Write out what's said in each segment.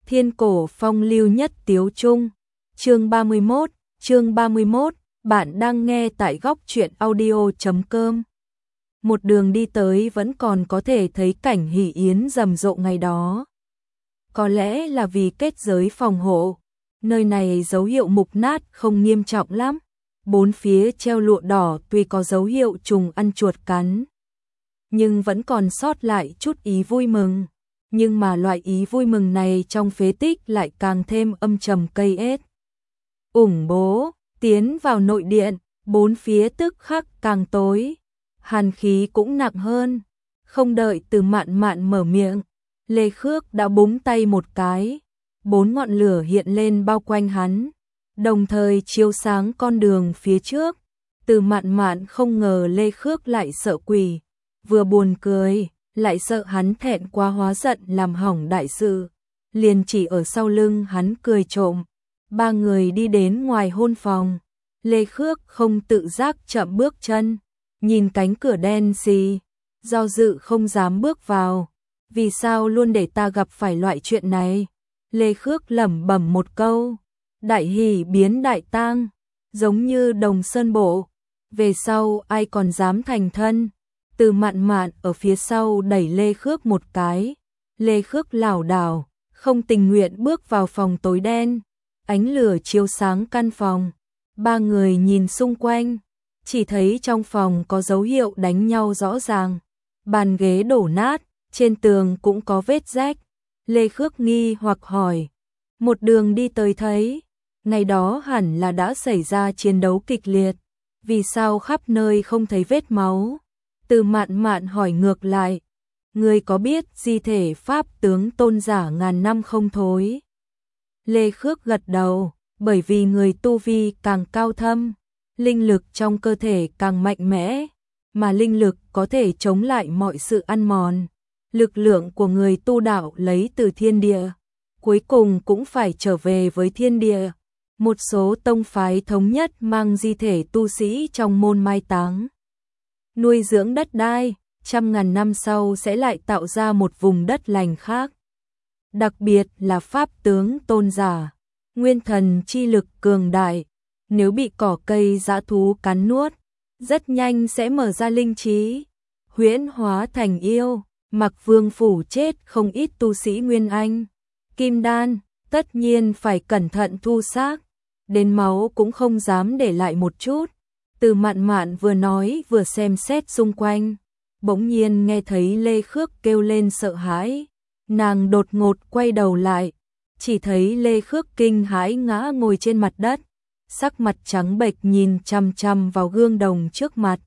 Thiên cổ phong lưu nhất tiếu trung. Chương 31, bạn đang nghe tại góc truyện audio.com. Một đường đi tới vẫn còn có thể thấy cảnh hỷ yến rầm rộ ngày đó. Có lẽ là vì kết giới phòng hộ, nơi này dấu hiệu mục nát không nghiêm trọng lắm. Bốn phía treo lụa đỏ tuy có dấu hiệu trùng ăn chuột cắn, nhưng vẫn còn sót lại chút ý vui mừng. Nhưng mà loại ý vui mừng này trong phế tích lại càng thêm âm trầm cây ết. Ủng bố, tiến vào nội điện, bốn phía tức khắc càng tối, hàn khí cũng nặng hơn. Không đợi Từ Mạn Mạn mở miệng, Lê Khước đã búng tay một cái, bốn ngọn lửa hiện lên bao quanh hắn, đồng thời chiếu sáng con đường phía trước. Từ Mạn Mạn không ngờ Lê Khước lại sợ quỷ, vừa buồn cười, lại sợ hắn thẹn quá hóa giận làm hỏng đại sự, liền chỉ ở sau lưng hắn cười trộm. Ba người đi đến ngoài hôn phòng, Lê Khước không tự giác chậm bước chân, nhìn cánh cửa đen xì, do dự không dám bước vào. Vì sao luôn để ta gặp phải loại chuyện này? Lê Khước lẩm bẩm một câu, đại hỷ biến đại tang, giống như Đồng Sơn Bộ, về sau ai còn dám thành thân. Từ Mạn Mạn ở phía sau đẩy Lê Khước một cái, Lê Khước lảo đảo, không tình nguyện bước vào phòng tối đen, ánh lửa chiếu sáng căn phòng. Ba người nhìn xung quanh, chỉ thấy trong phòng có dấu hiệu đánh nhau rõ ràng, bàn ghế đổ nát, trên tường cũng có vết rách. Lê Khước nghi hoặc hỏi, một đường đi tới thấy, ngày đó hẳn là đã xảy ra chiến đấu kịch liệt, vì sao khắp nơi không thấy vết máu? Từ Mạn Mạn hỏi ngược lại, ngươi có biết di thể Pháp tướng tôn giả ngàn năm không thối? Lê Khước gật đầu, bởi vì người tu vi càng cao thâm, linh lực trong cơ thể càng mạnh mẽ, mà linh lực có thể chống lại mọi sự ăn mòn. Lực lượng của người tu đạo lấy từ thiên địa, cuối cùng cũng phải trở về với thiên địa. Một số tông phái thống nhất mang di thể tu sĩ trong môn mai táng, nuôi dưỡng đất đai, trăm ngàn năm sau sẽ lại tạo ra một vùng đất lành khác. Đặc biệt là Pháp tướng tôn giả, nguyên thần chi lực cường đại, nếu bị cỏ cây dã thú cắn nuốt, rất nhanh sẽ mở ra linh trí, huyễn hóa thành yêu. Mặc Vương phủ chết không ít tu sĩ Nguyên Anh, Kim Đan, tất nhiên phải cẩn thận thu xác, đến máu cũng không dám để lại một chút. Từ Mạn Mạn vừa nói vừa xem xét xung quanh, bỗng nhiên nghe thấy Lê Khước kêu lên sợ hãi, nàng đột ngột quay đầu lại, chỉ thấy Lê Khước kinh hãi ngã ngồi trên mặt đất, sắc mặt trắng bệch nhìn chằm chằm vào gương đồng trước mặt.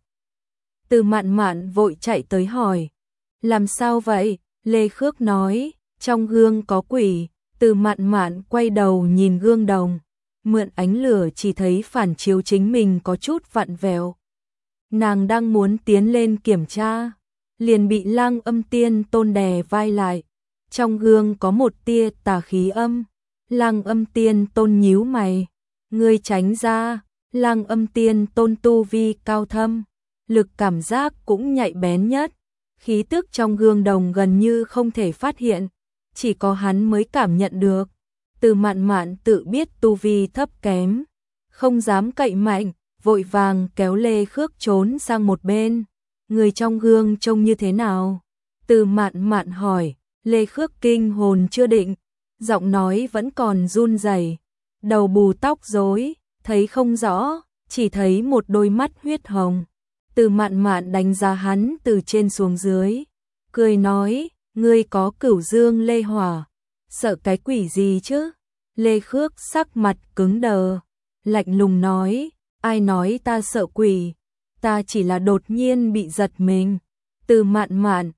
Từ Mạn Mạn vội chạy tới hỏi, làm sao vậy? Lê Khước nói, trong gương có quỷ. Từ Mạn Mạn quay đầu nhìn gương đồng, mượn ánh lửa chỉ thấy phản chiếu chính mình có chút vặn vẹo. Nàng đang muốn tiến lên kiểm tra, liền bị Lang Âm Tiên Tôn đè vai lại. Trong gương có một tia tà khí âm. Lang Âm Tiên Tôn nhíu mày, ngươi tránh ra. Lang Âm Tiên Tôn tu vi cao thâm, lực cảm giác cũng nhạy bén nhất. Khí tức trong gương đồng gần như không thể phát hiện, chỉ có hắn mới cảm nhận được. Từ Mạn Mạn tự biết tu vi thấp kém, không dám cậy mạnh, vội vàng kéo Lê Khước trốn sang một bên. Người trong gương trông như thế nào? Từ Mạn Mạn hỏi. Lê Khước kinh hồn chưa định, giọng nói vẫn còn run rẩy, đầu bù tóc rối, thấy không rõ, chỉ thấy một đôi mắt huyết hồng. Từ Mạn Mạn đánh giá hắn từ trên xuống dưới, cười nói, ngươi có Cửu Dương Lê Hỏa, sợ cái quỷ gì chứ? Lê Khước sắc mặt cứng đờ, lạnh lùng nói, ai nói ta sợ quỷ, ta chỉ là đột nhiên bị giật mình. Từ Mạn Mạn,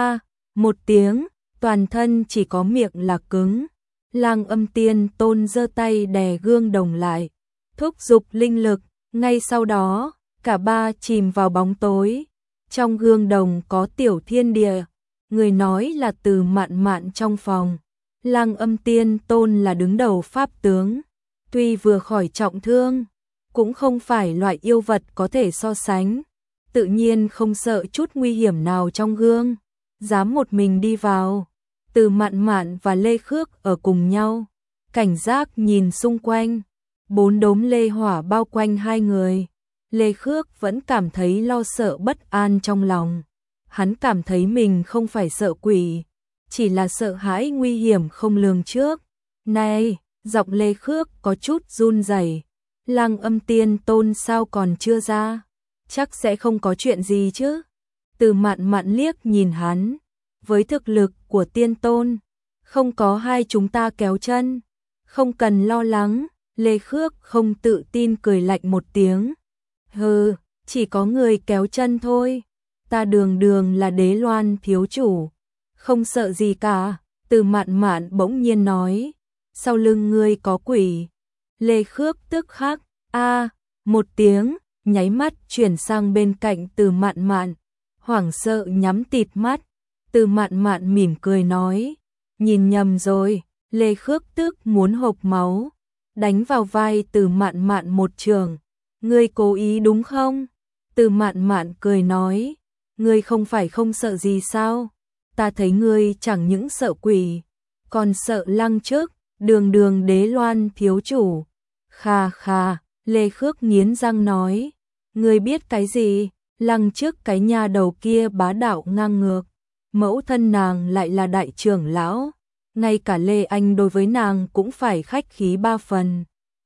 một tiếng, toàn thân chỉ có miệng là cứng. Lang Âm Tiên Tôn giơ tay đè gương đồng lại, thúc giục linh lực, ngay sau đó cả ba chìm vào bóng tối. Trong gương đồng có tiểu thiên địa, người nói là Từ Mạn Mạn trong phòng. Lang Âm Tiên Tôn là đứng đầu pháp tướng, tuy vừa khỏi trọng thương, cũng không phải loại yêu vật có thể so sánh, tự nhiên không sợ chút nguy hiểm nào trong gương, dám một mình đi vào. Từ Mạn Mạn và Lê Khước ở cùng nhau, cảnh giác nhìn xung quanh, 4 đốm lê hỏa bao quanh hai người. Lê Khước vẫn cảm thấy lo sợ bất an trong lòng. Hắn cảm thấy mình không phải sợ quỷ, chỉ là sợ hãi nguy hiểm không lường trước. Này, giọng Lê Khước có chút run rẩy. Lăng Âm Tiên Tôn sao còn chưa ra? Chắc sẽ không có chuyện gì chứ? Từ Mạn Mạn liếc nhìn hắn. Với thực lực của Tiên Tôn, không có hai chúng ta kéo chân, không cần lo lắng. Lê Khước không tự tin cười lạnh một tiếng. Hừ, chỉ có người kéo chân thôi. Ta đường đường là Đế Loan thiếu chủ, không sợ gì cả. Từ Mạn Mạn bỗng nhiên nói. Sau lưng ngươi có quỷ. Lê Khước tức khắc, một tiếng, nháy mắt chuyển sang bên cạnh Từ Mạn Mạn, hoảng sợ nhắm tịt mắt. Từ Mạn Mạn mỉm cười nói, nhìn nhầm rồi. Lê Khước tức muốn hộc máu, đánh vào vai Từ Mạn Mạn một trường. Ngươi cố ý đúng không? Từ Mạn Mạn cười nói, ngươi không phải không sợ gì sao? Ta thấy ngươi chẳng những sợ quỷ, còn sợ Lăng Chức, đường đường Đế Loan thiếu chủ. Khà khà, Lê Khước nghiến răng nói, ngươi biết cái gì? Lăng Chức cái nhà đầu kia bá đạo ngang ngược, mẫu thân nàng lại là đại trưởng lão, ngay cả Lê Anh đối với nàng cũng phải khách khí 3 phần.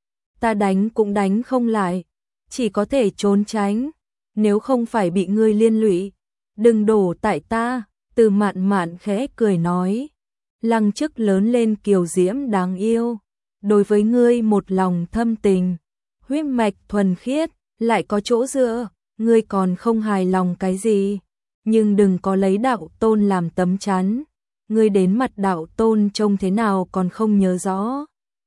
Ta đánh cũng đánh không lại, chỉ có thể trốn tránh, nếu không phải bị ngươi liên lụy, đừng đổ tại ta. Từ Mạn Mạn khẽ cười nói, Lăng Chức lớn lên kiều diễm đáng yêu, đối với ngươi một lòng thâm tình, huyết mạch thuần khiết, lại có chỗ dựa, ngươi còn không hài lòng cái gì? Nhưng đừng có lấy đạo tôn làm tấm chắn, ngươi đến mặt đạo tôn trông thế nào còn không nhớ rõ.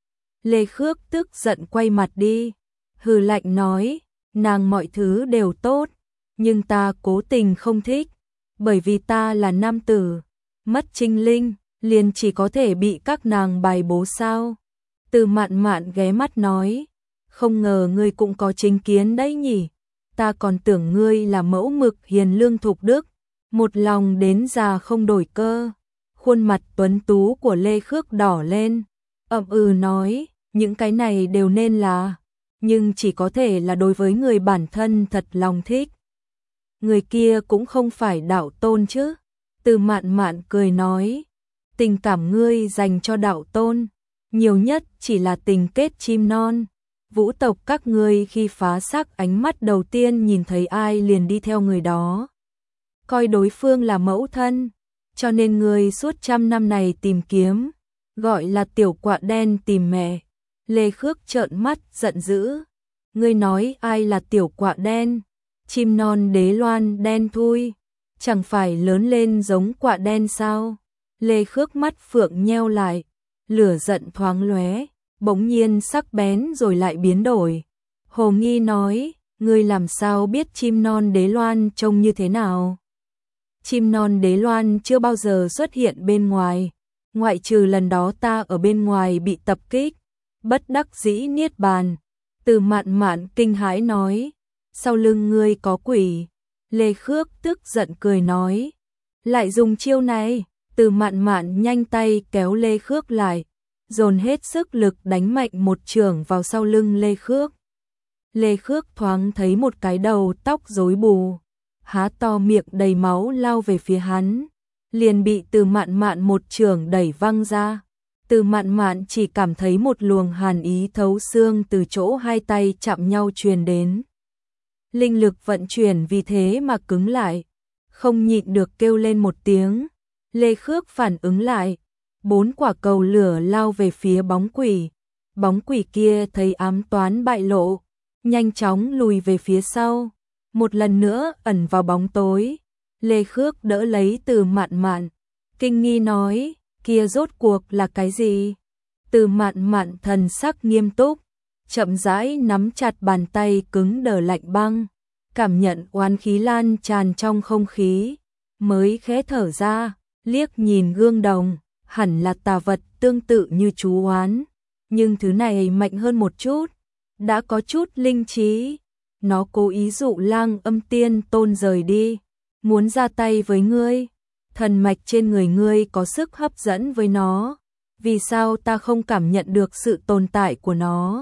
Lê Khước tức giận quay mặt đi, hừ lạnh nói, nàng mọi thứ đều tốt, nhưng ta cố tình không thích, bởi vì ta là nam tử, mất trinh linh, liền chỉ có thể bị các nàng bài bố sao. Từ Mạn Mạn ghé mắt nói, không ngờ ngươi cũng có chính kiến đấy nhỉ, ta còn tưởng ngươi là mẫu mực hiền lương thục đức, một lòng đến già không đổi cơ. Khuôn mặt tuấn tú của Lê Khước đỏ lên, nói, những cái này đều nên là, nhưng chỉ có thể là đối với người bản thân thật lòng thích. Người kia cũng không phải đạo tôn chứ. Từ Mạn Mạn cười nói, tình cảm ngươi dành cho đạo tôn, nhiều nhất chỉ là tình kết chim non. Vũ tộc các ngươi khi phá xác ánh mắt đầu tiên nhìn thấy ai liền đi theo người đó, coi đối phương là mẫu thân, cho nên ngươi suốt 100 năm này tìm kiếm, gọi là tiểu quạ đen tìm mẹ. Lê Khước trợn mắt giận dữ, ngươi nói ai là tiểu quạ đen? Chim non Đế Loan đen thui, chẳng phải lớn lên giống quạ đen sao? Lê Khước mắt phượng nheo lại, lửa giận thoáng lóe, bỗng nhiên sắc bén rồi lại biến đổi. Hồ nghi nói, ngươi làm sao biết chim non Đế Loan trông như thế nào? Chim non Đế Loan chưa bao giờ xuất hiện bên ngoài, ngoại trừ lần đó ta ở bên ngoài bị tập kích, bất đắc dĩ niết bàn. Từ Mạn Mạn kinh hãi nói, sau lưng ngươi có quỷ. Lê Khước tức giận cười nói, lại dùng chiêu này. Từ Mạn Mạn nhanh tay kéo Lê Khước lại, dồn hết sức lực đánh mạnh một chưởng vào sau lưng Lê Khước. Lê Khước thoáng thấy một cái đầu tóc rối bù, há to miệng đầy máu lao về phía hắn, liền bị Từ Mạn Mạn một chưởng đẩy văng ra. Từ Mạn Mạn chỉ cảm thấy một luồng hàn ý thấu xương từ chỗ hai tay chạm nhau truyền đến. Linh lực vận chuyển vì thế mà cứng lại, không nhịn được kêu lên một tiếng. Lê Khước phản ứng lại, 4 quả cầu lửa lao về phía bóng quỷ. Bóng quỷ kia thấy ám toán bại lộ, nhanh chóng lùi về phía sau, một lần nữa ẩn vào bóng tối. Lê Khước đỡ lấy Từ Mạn Mạn, kinh nghi nói, kia rốt cuộc là cái gì? Từ Mạn Mạn thần sắc nghiêm túc, chậm rãi nắm chặt bàn tay cứng đờ lạnh băng, cảm nhận oán khí lan tràn trong không khí, mới khẽ thở ra, liếc nhìn gương đồng, hẳn là tà vật tương tự như chú oán, nhưng thứ này mạnh hơn một chút, đã có chút linh trí. Nó cố ý dụ Lang Âm Tiên Tôn rời đi, muốn ra tay với ngươi. thần mạch trên người ngươi có sức hấp dẫn với nó, vì sao ta không cảm nhận được sự tồn tại của nó?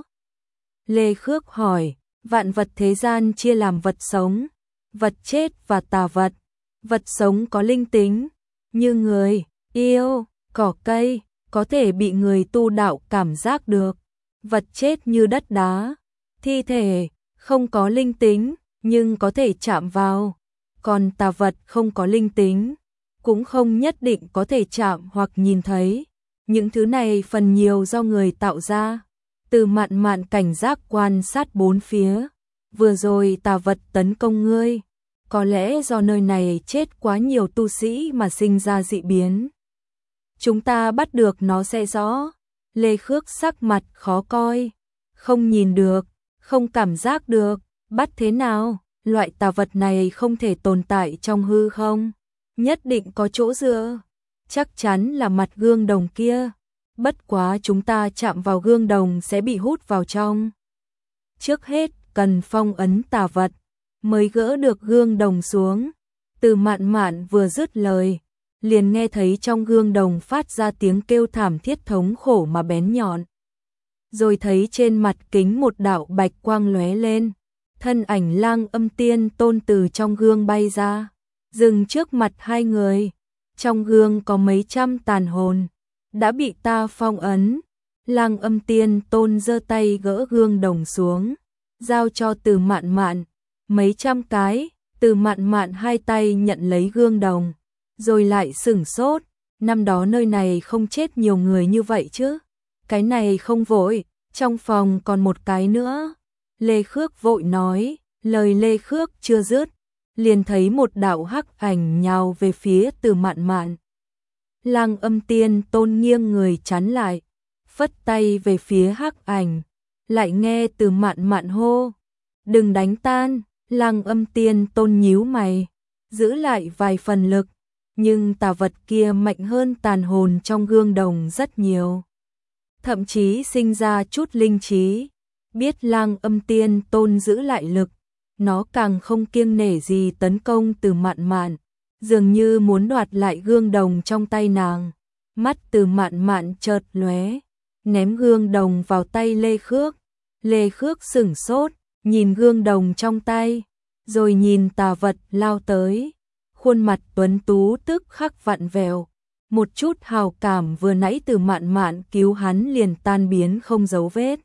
Lê Khước hỏi, vạn vật thế gian chia làm vật sống, vật chết và tà vật. Vật sống có linh tính, như người, yêu, cỏ cây, có thể bị người tu đạo cảm giác được. Vật chết như đất đá, thi thể, không có linh tính, nhưng có thể chạm vào. Còn tà vật không có linh tính, cũng không nhất định có thể chạm hoặc nhìn thấy. Những thứ này phần nhiều do người tạo ra. Từ Mạn Mạn cảnh giác quan sát bốn phía. Vừa rồi tà vật tấn công ngươi, có lẽ do nơi này chết quá nhiều tu sĩ mà sinh ra dị biến. Chúng ta bắt được nó sẽ rõ. Lê Khước sắc mặt khó coi, không nhìn được, không cảm giác được, bắt thế nào? Loại tà vật này không thể tồn tại trong hư không, nhất định có chỗ dựa, chắc chắn là mặt gương đồng kia. Bất quá chúng ta chạm vào gương đồng sẽ bị hút vào trong. Trước hết cần phong ấn tà vật, mới gỡ được gương đồng xuống. Từ Mạn Mạn vừa dứt lời, liền nghe thấy trong gương đồng phát ra tiếng kêu thảm thiết thống khổ mà bén nhọn. Rồi thấy trên mặt kính một đạo bạch quang lóe lên, thân ảnh Lang Âm Tiên Tôn từ trong gương bay ra, dừng trước mặt hai người. Trong gương có mấy trăm tàn hồn đã bị ta phong ấn. Lang Âm Tiên Tôn giơ tay gỡ gương đồng xuống, giao cho Từ Mạn Mạn. Mấy trăm cái, Từ Mạn Mạn hai tay nhận lấy gương đồng, rồi lại sửng sốt. Năm đó nơi này không chết nhiều người như vậy chứ? Cái này không vội, trong phòng còn một cái nữa. Lê Khước vội nói, lời Lê Khước chưa dứt, liền thấy một đạo hắc ảnh nhào về phía Từ Mạn Mạn. Lang Âm Tiên Tôn nghiêng người chắn lại, phất tay về phía hắc ảnh, lại nghe Từ Mạn Mạn hô, đừng đánh tan. Lang Âm Tiên Tôn nhíu mày, giữ lại vài phần lực, nhưng tà vật kia mạnh hơn tàn hồn trong gương đồng rất nhiều, thậm chí sinh ra chút linh trí. Biết Lang Âm Tiên Tôn giữ lại lực, nó càng không kiêng nể gì tấn công Từ Mạn Mạn, dường như muốn đoạt lại gương đồng trong tay nàng. Mắt Từ Mạn Mạn chợt lóe, ném gương đồng vào tay Lê Khước. Lê Khước sửng sốt, nhìn gương đồng trong tay, rồi nhìn tà vật lao tới. Khuôn mặt tuấn tú tức khắc vặn vẹo, một chút hào cảm vừa nãy Từ Mạn Mạn cứu hắn liền tan biến không dấu vết.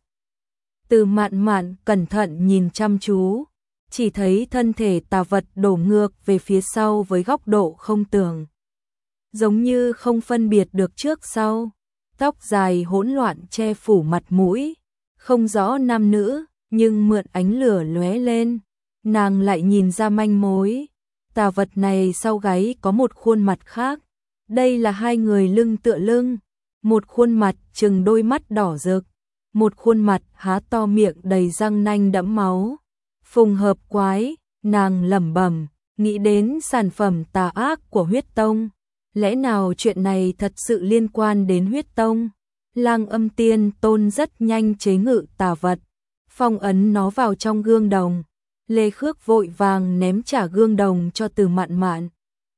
Từ Mạn Mạn cẩn thận nhìn chăm chú, chỉ thấy thân thể tà vật đổ ngược về phía sau với góc độ không tưởng, giống như không phân biệt được trước sau. Tóc dài hỗn loạn che phủ mặt mũi, không rõ nam nữ, nhưng mượn ánh lửa lóe lên, nàng lại nhìn ra manh mối. Tà vật này sau gáy có một khuôn mặt khác. Đây là hai người lưng tựa lưng, một khuôn mặt trừng đôi mắt đỏ rực, một khuôn mặt há to miệng đầy răng nanh đẫm máu. Phùng hợp quái, nàng lẩm bẩm, nghĩ đến sản phẩm tà ác của huyết tông. Lẽ nào chuyện này thật sự liên quan đến huyết tông? Lang Âm Tiên Tôn rất nhanh chế ngự tà vật, phong ấn nó vào trong gương đồng. Lê Khước vội vàng ném trả gương đồng cho Từ Mạn Mạn,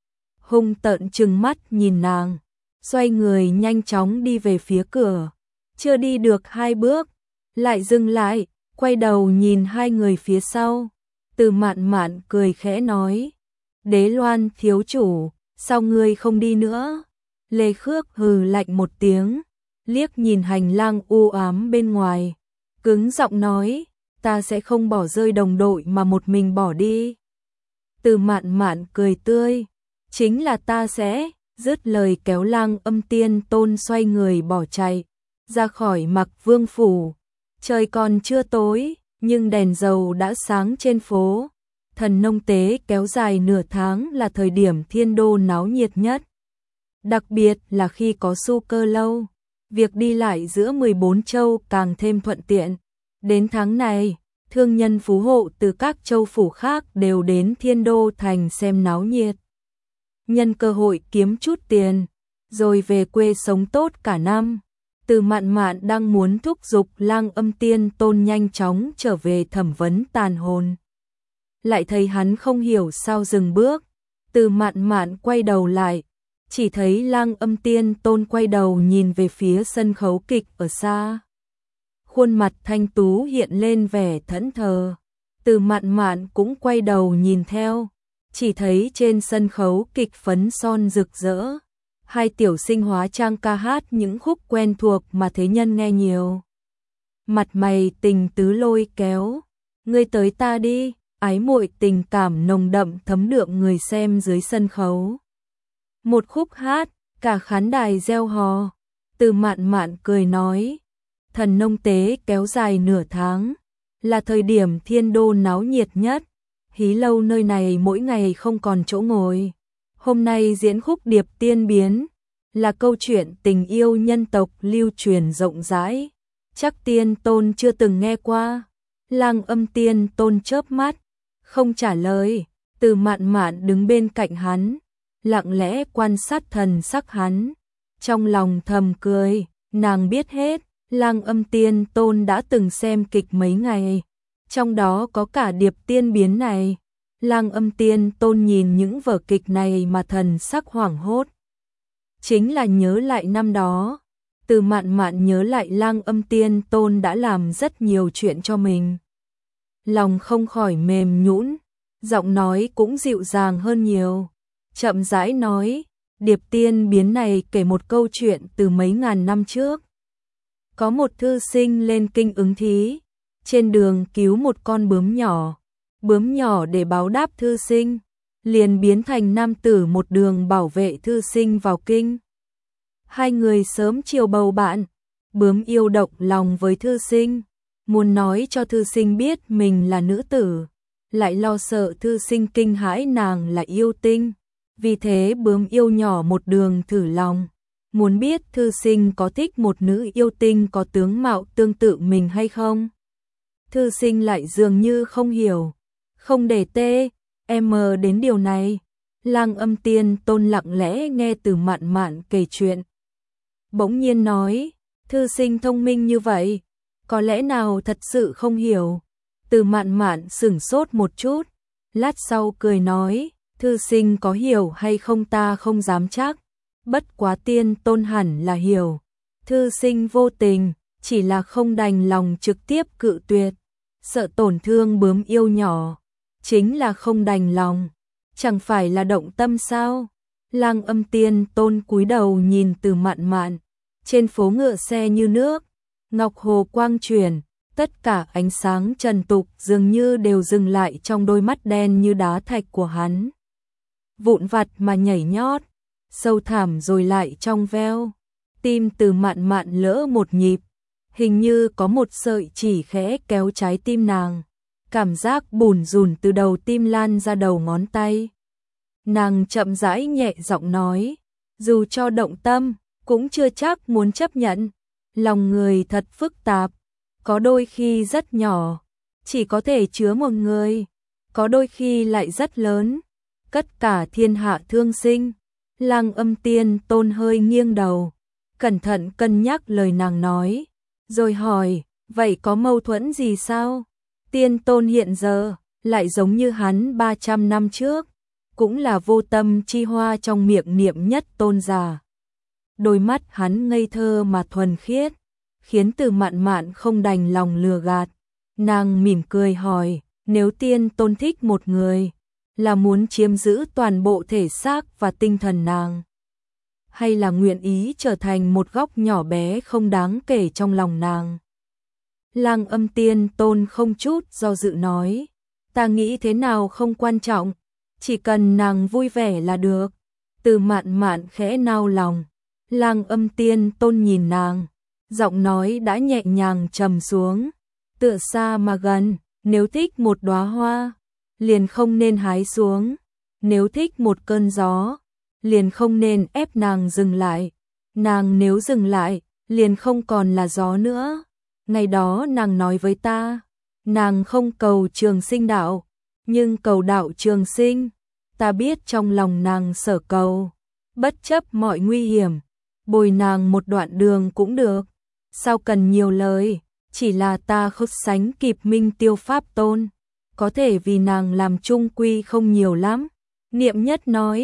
hung tợn trừng mắt nhìn nàng, xoay người nhanh chóng đi về phía cửa. Chưa đi được hai bước, lại dừng lại, quay đầu nhìn hai người phía sau. Từ Mạn Mạn cười khẽ nói, Đế Loan thiếu chủ, sao ngươi không đi nữa? Lê Khước hừ lạnh một tiếng, liếc nhìn hành lang u ám bên ngoài, cứng giọng nói, ta sẽ không bỏ rơi đồng đội mà một mình bỏ đi. Từ Mạn Mạn cười tươi, chính là ta sẽ. Dứt lời kéo Lang Âm Tiên Tôn xoay người bỏ chạy ra khỏi Mặc Vương phủ. Trời còn chưa tối, nhưng đèn dầu đã sáng trên phố. Thần nông tế kéo dài nửa tháng là thời điểm thiên đô náo nhiệt nhất. Đặc biệt là khi có Su Cơ Lâu, việc đi lại giữa 14 châu càng thêm thuận tiện. Đến tháng này, thương nhân phú hộ từ các châu phủ khác đều đến thiên đô thành xem náo nhiệt, nhân cơ hội kiếm chút tiền, rồi về quê sống tốt cả năm. Từ Mạn Mạn đang muốn thúc giục Lang Âm Tiên Tôn nhanh chóng trở về thẩm vấn tàn hồn, lại thấy hắn không hiểu sao dừng bước. Từ Mạn Mạn quay đầu lại, chỉ thấy Lang Âm Tiên Tôn quay đầu nhìn về phía sân khấu kịch ở xa. Khuôn mặt thanh tú hiện lên vẻ thẫn thờ. Từ Mạn Mạn cũng quay đầu nhìn theo, chỉ thấy trên sân khấu kịch phấn son rực rỡ. Hai tiểu sinh hóa trang ca hát những khúc quen thuộc mà thế nhân nghe nhiều. Mặt mày tình tứ lôi kéo, ngươi tới ta đi, ái muội tình cảm nồng đậm thấm đượm người xem dưới sân khấu. Một khúc hát, cả khán đài reo hò. Từ Mạn Mạn cười nói, thần nông tế kéo dài nửa tháng, là thời điểm thiên đô náo nhiệt nhất. Hí lâu nơi này mỗi ngày không còn chỗ ngồi. Hôm nay diễn khúc Điệp Tiên Biến, là câu chuyện tình yêu nhân tộc lưu truyền rộng rãi. Chắc Tiên Tôn chưa từng nghe qua. Lang Âm Tiên Tôn chớp mắt, không trả lời. Từ Mạn Mạn đứng bên cạnh hắn, lặng lẽ quan sát thần sắc hắn. Trong lòng thầm cười, nàng biết hết, Lang Âm Tiên Tôn đã từng xem kịch mấy ngày. Trong đó có cả Điệp Tiên Biến này. Lang Âm Tiên Tôn nhìn những vở kịch này mà thần sắc hoảng hốt. Chính là nhớ lại năm đó. Từ Mạn Mạn nhớ lại Lang Âm Tiên Tôn đã làm rất nhiều chuyện cho mình. Lòng không khỏi mềm nhũn, giọng nói cũng dịu dàng hơn nhiều. Chậm rãi nói, Điệp Tiên Biến này kể một câu chuyện từ mấy ngàn năm trước. Có một thư sinh lên kinh ứng thí, trên đường cứu một con bướm nhỏ để báo đáp thư sinh, liền biến thành nam tử một đường bảo vệ thư sinh vào kinh. Hai người sớm chiều bầu bạn, bướm yêu động lòng với thư sinh, muốn nói cho thư sinh biết mình là nữ tử, lại lo sợ thư sinh kinh hãi nàng là yêu tinh. Vì thế bướm yêu nhỏ một đường thử lòng, muốn biết thư sinh có thích một nữ yêu tinh có tướng mạo tương tự mình hay không. Thư sinh lại dường như không hiểu, không để em đến điều này. Lang Âm Tiên Tôn lặng lẽ nghe Từ Mạn Mạn kể chuyện. Bỗng nhiên nói, thư sinh thông minh như vậy, có lẽ nào thật sự không hiểu. Từ Mạn Mạn sửng sốt một chút, lát sau cười nói, thư sinh có hiểu hay không ta không dám chắc, bất quá Tiên Tôn hẳn là hiểu. Thư sinh vô tình, chỉ là không đành lòng trực tiếp cự tuyệt, sợ tổn thương bướm yêu nhỏ, chính là không đành lòng, chẳng phải là động tâm sao? Lang Âm Tiên Tôn cúi đầu nhìn Từ Mạn Mạn, trên phố ngựa xe như nước, ngọc hồ quang chuyển, tất cả ánh sáng trần tục dường như đều dừng lại trong đôi mắt đen như đá thạch của hắn. Vụn vặt mà nhảy nhót, sâu thẳm rồi lại trong veo. Tim Từ Mạn Mạn lỡ một nhịp, hình như có một sợi chỉ khẽ kéo trái tim nàng. Cảm giác bủn rủn từ đầu tim lan ra đầu ngón tay. Nàng chậm rãi nhẹ giọng nói, dù cho động tâm, cũng chưa chắc muốn chấp nhận. Lòng người thật phức tạp, có đôi khi rất nhỏ, chỉ có thể chứa một người, có đôi khi lại rất lớn, tất cả thiên hạ thương sinh. Lang Âm Tiên Tôn hơi nghiêng đầu, cẩn thận cân nhắc lời nàng nói, rồi hỏi, vậy có mâu thuẫn gì sao? Tiên Tôn hiện giờ, lại giống như hắn 300 năm trước, cũng là vô tâm chi hoa trong miệng niệm nhất tôn giả. Đôi mắt hắn ngây thơ mà thuần khiết, khiến Từ Mạn Mạn không đành lòng lừa gạt. Nàng mỉm cười hỏi, nếu Tiên Tôn thích một người, là muốn chiếm giữ toàn bộ thể xác và tinh thần nàng, hay là nguyện ý trở thành một góc nhỏ bé không đáng kể trong lòng nàng? Lang Âm Tiên Tôn không chút do dự nói, ta nghĩ thế nào không quan trọng, chỉ cần nàng vui vẻ là được. Từ Mạn Mạn khẽ nao lòng, Lang Âm Tiên Tôn nhìn nàng, giọng nói đã nhẹ nhàng trầm xuống, tựa xa mà gần, nếu thích một đóa hoa, liền không nên hái xuống, nếu thích một cơn gió, liền không nên ép nàng dừng lại, nàng nếu dừng lại, liền không còn là gió nữa. Ngày đó nàng nói với ta, nàng không cầu trường sinh đạo, nhưng cầu đạo trường sinh. Ta biết trong lòng nàng sở cầu, bất chấp mọi nguy hiểm, bồi nàng một đoạn đường cũng được. Sao cần nhiều lời, chỉ là ta không sánh kịp Minh Tiêu Pháp Tôn, có thể vì nàng làm chung quy không nhiều lắm. Niệm Nhất nói,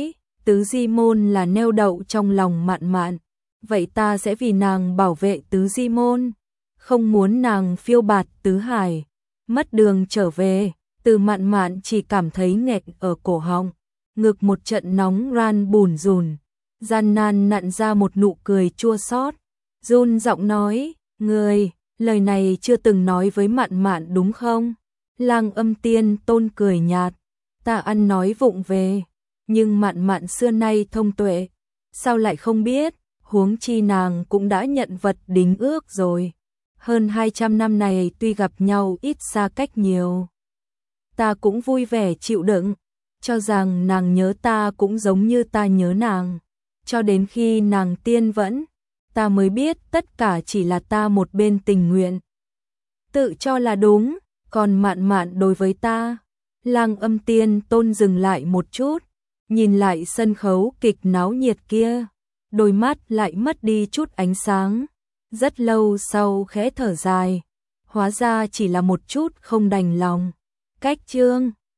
Tứ Di Môn là neo đậu trong lòng Mạn Mạn, vậy ta sẽ vì nàng bảo vệ Tứ Di Môn, không muốn nàng phiêu bạt tứ hải, mất đường trở về. Từ Mạn Mạn chỉ cảm thấy nghẹt ở cổ họng, ngực một trận nóng ran bùn rùn, gian nan nặn ra một nụ cười chua xót, run giọng nói, "Ngươi, lời này chưa từng nói với Mạn Mạn đúng không?" Lang Âm Tiên Tôn cười nhạt, "Ta ăn nói vụng về, nhưng Mạn Mạn xưa nay thông tuệ, sao lại không biết, huống chi nàng cũng đã nhận vật đính ước rồi. Hơn 200 năm này tuy gặp nhau ít xa cách nhiều, ta cũng vui vẻ chịu đựng, cho rằng nàng nhớ ta cũng giống như ta nhớ nàng, cho đến khi nàng tiên vẫn, ta mới biết tất cả chỉ là ta một bên tình nguyện, tự cho là đúng, còn Mạn Mạn đối với ta." Lang Âm Tiên Tôn dừng lại một chút, nhìn lại sân khấu kịch náo nhiệt kia, đôi mắt lại mất đi chút ánh sáng, rất lâu sau khẽ thở dài, hóa ra chỉ là một chút không đành lòng. Cách chương